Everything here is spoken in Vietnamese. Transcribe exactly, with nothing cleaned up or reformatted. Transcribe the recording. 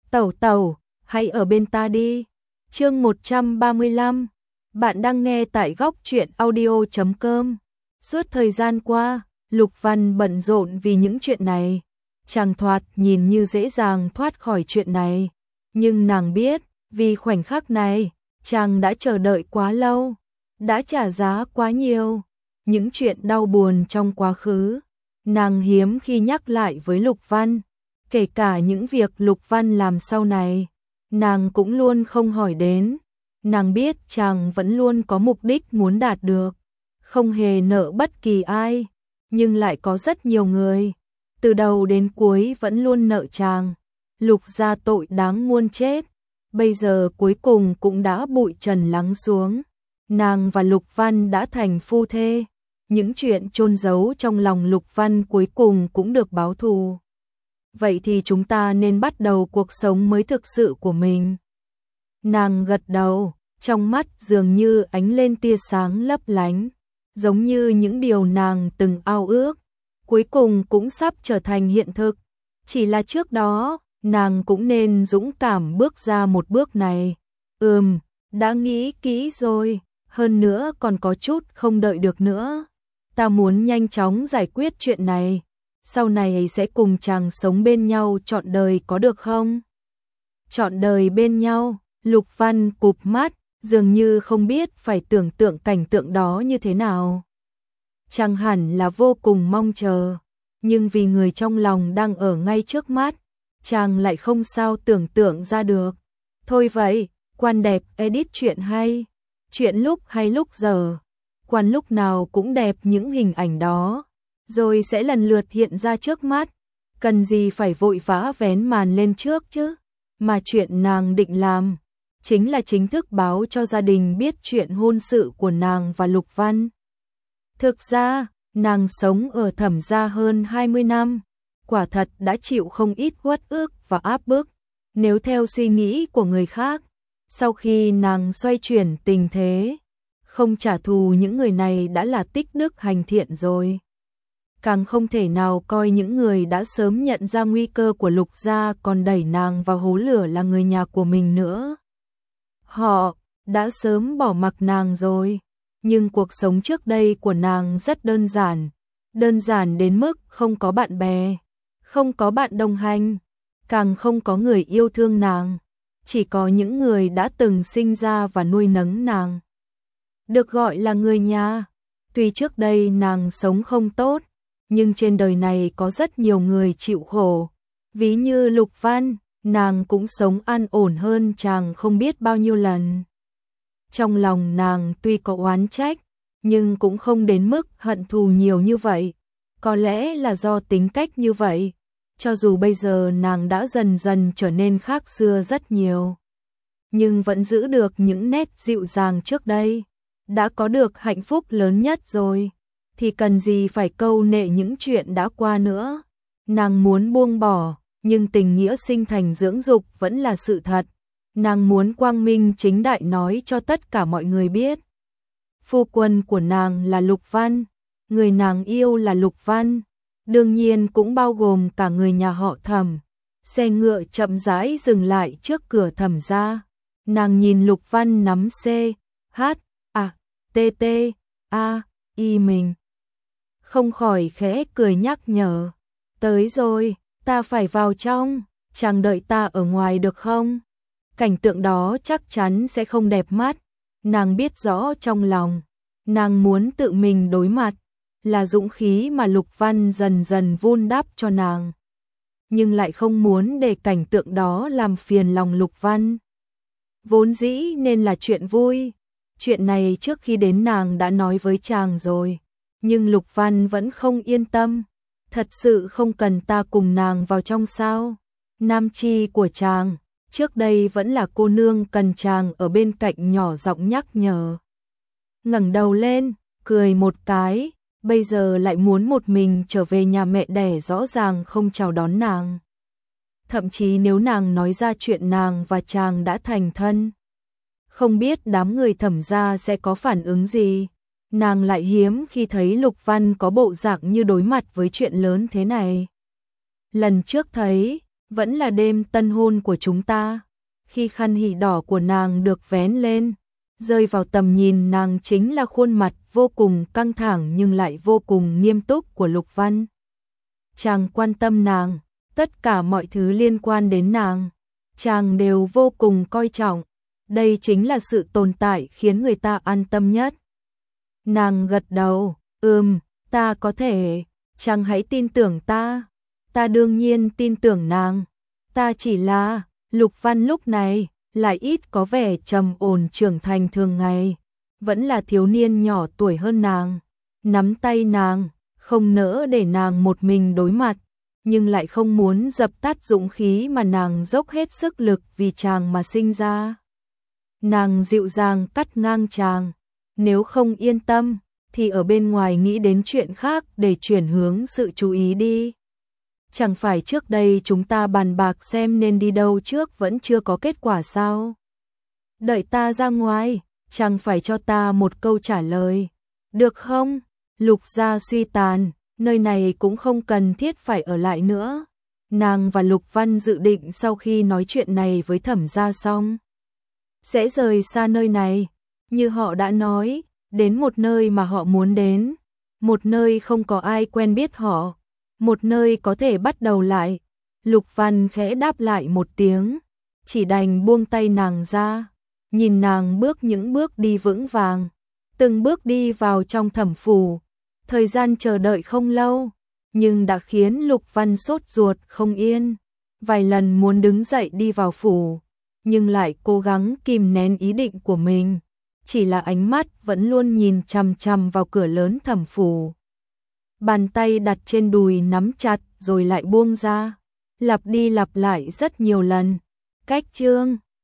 Tẩu tẩu, hãy ở bên ta đi. Chương một trăm ba mươi lăm. Bạn đang nghe tại góc truyện audio chấm com. Suốt thời gian qua, Lục Văn bận rộn vì những chuyện này. Chàng thoạt nhìn như dễ dàng thoát khỏi chuyện này, nhưng nàng biết, vì khoảnh khắc này, chàng đã chờ đợi quá lâu, đã trả giá quá nhiều. Những chuyện đau buồn trong quá khứ, nàng hiếm khi nhắc lại với Lục Văn. Kể cả những việc Lục Văn làm sau này, nàng cũng luôn không hỏi đến. Nàng biết chàng vẫn luôn có mục đích muốn đạt được, không hề nợ bất kỳ ai, nhưng lại có rất nhiều người, từ đầu đến cuối vẫn luôn nợ chàng. Lục gia tội đáng muôn chết, bây giờ cuối cùng cũng đã bụi trần lắng xuống. Nàng và Lục Văn đã thành phu thê, những chuyện chôn giấu trong lòng Lục Văn cuối cùng cũng được báo thù. Vậy thì chúng ta nên bắt đầu cuộc sống mới thực sự của mình. Nàng gật đầu, trong mắt dường như ánh lên tia sáng lấp lánh, giống như những điều nàng từng ao ước, cuối cùng cũng sắp trở thành hiện thực. Chỉ là trước đó, nàng cũng nên dũng cảm bước ra một bước này. Ừm, đã nghĩ kỹ rồi, hơn nữa còn có chút không đợi được nữa. Ta muốn nhanh chóng giải quyết chuyện này, sau này sẽ cùng chàng sống bên nhau trọn đời có được không? Trọn đời bên nhau, Lục Văn cụp mắt, dường như không biết phải tưởng tượng cảnh tượng đó như thế nào. Chàng hẳn là vô cùng mong chờ, nhưng vì người trong lòng đang ở ngay trước mắt, chàng lại không sao tưởng tượng ra được. Thôi vậy, Quan đẹp edit chuyện hay, chuyện lúc hay lúc giờ, Quan lúc nào cũng đẹp những hình ảnh đó, rồi sẽ lần lượt hiện ra trước mắt, cần gì phải vội vã vén màn lên trước chứ. Mà chuyện nàng định làm chính là chính thức báo cho gia đình biết chuyện hôn sự của nàng và Lục Văn. Thực ra, nàng sống ở Thẩm gia hơn hai mươi năm, quả thật đã chịu không ít uất ức và áp bức. Nếu theo suy nghĩ của người khác, sau khi nàng xoay chuyển tình thế, không trả thù những người này đã là tích đức hành thiện rồi. Càng không thể nào coi những người đã sớm nhận ra nguy cơ của Lục gia còn đẩy nàng vào hố lửa là người nhà của mình nữa. Họ đã sớm bỏ mặc nàng rồi, nhưng cuộc sống trước đây của nàng rất đơn giản, đơn giản đến mức không có bạn bè, không có bạn đồng hành, càng không có người yêu thương nàng, chỉ có những người đã từng sinh ra và nuôi nấng nàng, được gọi là người nhà. Tuy trước đây nàng sống không tốt, nhưng trên đời này có rất nhiều người chịu khổ, ví như Lục Văn, nàng cũng sống an ổn hơn chàng không biết bao nhiêu lần. Trong lòng nàng tuy có oán trách, nhưng cũng không đến mức hận thù nhiều như vậy, có lẽ là do tính cách như vậy, cho dù bây giờ nàng đã dần dần trở nên khác xưa rất nhiều, nhưng vẫn giữ được những nét dịu dàng trước đây, đã có được hạnh phúc lớn nhất rồi, thì cần gì phải câu nệ những chuyện đã qua nữa. Nàng muốn buông bỏ, nhưng tình nghĩa sinh thành dưỡng dục vẫn là sự thật. Nàng muốn quang minh chính đại nói cho tất cả mọi người biết. Phu quân của nàng là Lục Văn, người nàng yêu là Lục Văn, đương nhiên cũng bao gồm cả người nhà họ Thẩm. Xe ngựa chậm rãi dừng lại trước cửa Thẩm gia. Nàng nhìn Lục Văn nắm C, H, A, T, T, A, Y mình. Không khỏi khẽ cười nhắc nhở. Tới rồi, ta phải vào trong, chàng đợi ta ở ngoài được không? Cảnh tượng đó chắc chắn sẽ không đẹp mắt. Nàng biết rõ trong lòng, nàng muốn tự mình đối mặt, là dũng khí mà Lục Văn dần dần vun đắp cho nàng. Nhưng lại không muốn để cảnh tượng đó làm phiền lòng Lục Văn. Vốn dĩ nên là chuyện vui, chuyện này trước khi đến nàng đã nói với chàng rồi, nhưng Lục Văn vẫn không yên tâm. Thật sự không cần ta cùng nàng vào trong sao? Nam chi của chàng, trước đây vẫn là cô nương cần chàng ở bên cạnh nhỏ giọng nhắc nhở. Ngẩng đầu lên, cười một cái, bây giờ lại muốn một mình trở về nhà mẹ đẻ, rõ ràng không chào đón nàng. Thậm chí nếu nàng nói ra chuyện nàng và chàng đã thành thân, không biết đám người Thẩm gia sẽ có phản ứng gì. Nàng lại hiếm khi thấy Lục Văn có bộ dạng như đối mặt với chuyện lớn thế này. Lần trước thấy, Vẫn là đêm tân hôn của chúng ta. Khi khăn hỉ đỏ của nàng được vén lên, rơi vào tầm nhìn nàng chính là khuôn mặt vô cùng căng thẳng nhưng lại vô cùng nghiêm túc của Lục Văn. Chàng quan tâm nàng, tất cả mọi thứ liên quan đến nàng, chàng đều vô cùng coi trọng. Đây chính là sự tồn tại khiến người ta an tâm nhất. Nàng gật đầu, ừm, ta có thể, chàng hãy tin tưởng ta. Ta đương nhiên tin tưởng nàng. Ta chỉ là, Lục Văn lúc này lại ít có vẻ trầm ổn trưởng thành thường ngày, vẫn là thiếu niên nhỏ tuổi hơn nàng, nắm tay nàng, không nỡ để nàng một mình đối mặt, nhưng lại không muốn dập tắt dũng khí mà nàng dốc hết sức lực vì chàng mà sinh ra. Nàng dịu dàng cắt ngang chàng, nếu không yên tâm thì ở bên ngoài nghĩ đến chuyện khác để chuyển hướng sự chú ý đi. Chẳng phải trước đây chúng ta bàn bạc xem nên đi đâu trước vẫn chưa có kết quả sao? Đợi ta ra ngoài, chẳng phải cho ta một câu trả lời, được không? Lục gia suy tàn, nơi này cũng không cần thiết phải ở lại nữa. Nàng và Lục Văn dự định sau khi nói chuyện này với Thẩm gia xong, sẽ rời xa nơi này, như họ đã nói, đến một nơi mà họ muốn đến, một nơi không có ai quen biết họ, một nơi có thể bắt đầu lại. Lục Văn khẽ đáp lại một tiếng, chỉ đành buông tay nàng ra, nhìn nàng bước những bước đi vững vàng, từng bước đi vào trong Thẩm phủ. Thời gian chờ đợi không lâu, nhưng đã khiến Lục Văn sốt ruột không yên, vài lần muốn đứng dậy đi vào phủ, nhưng lại cố gắng kìm nén ý định của mình, chỉ là ánh mắt vẫn luôn nhìn chằm chằm vào cửa lớn Thẩm phủ. Bàn tay đặt trên đùi nắm chặt rồi lại buông ra, lặp đi lặp lại rất nhiều lần. Cách chương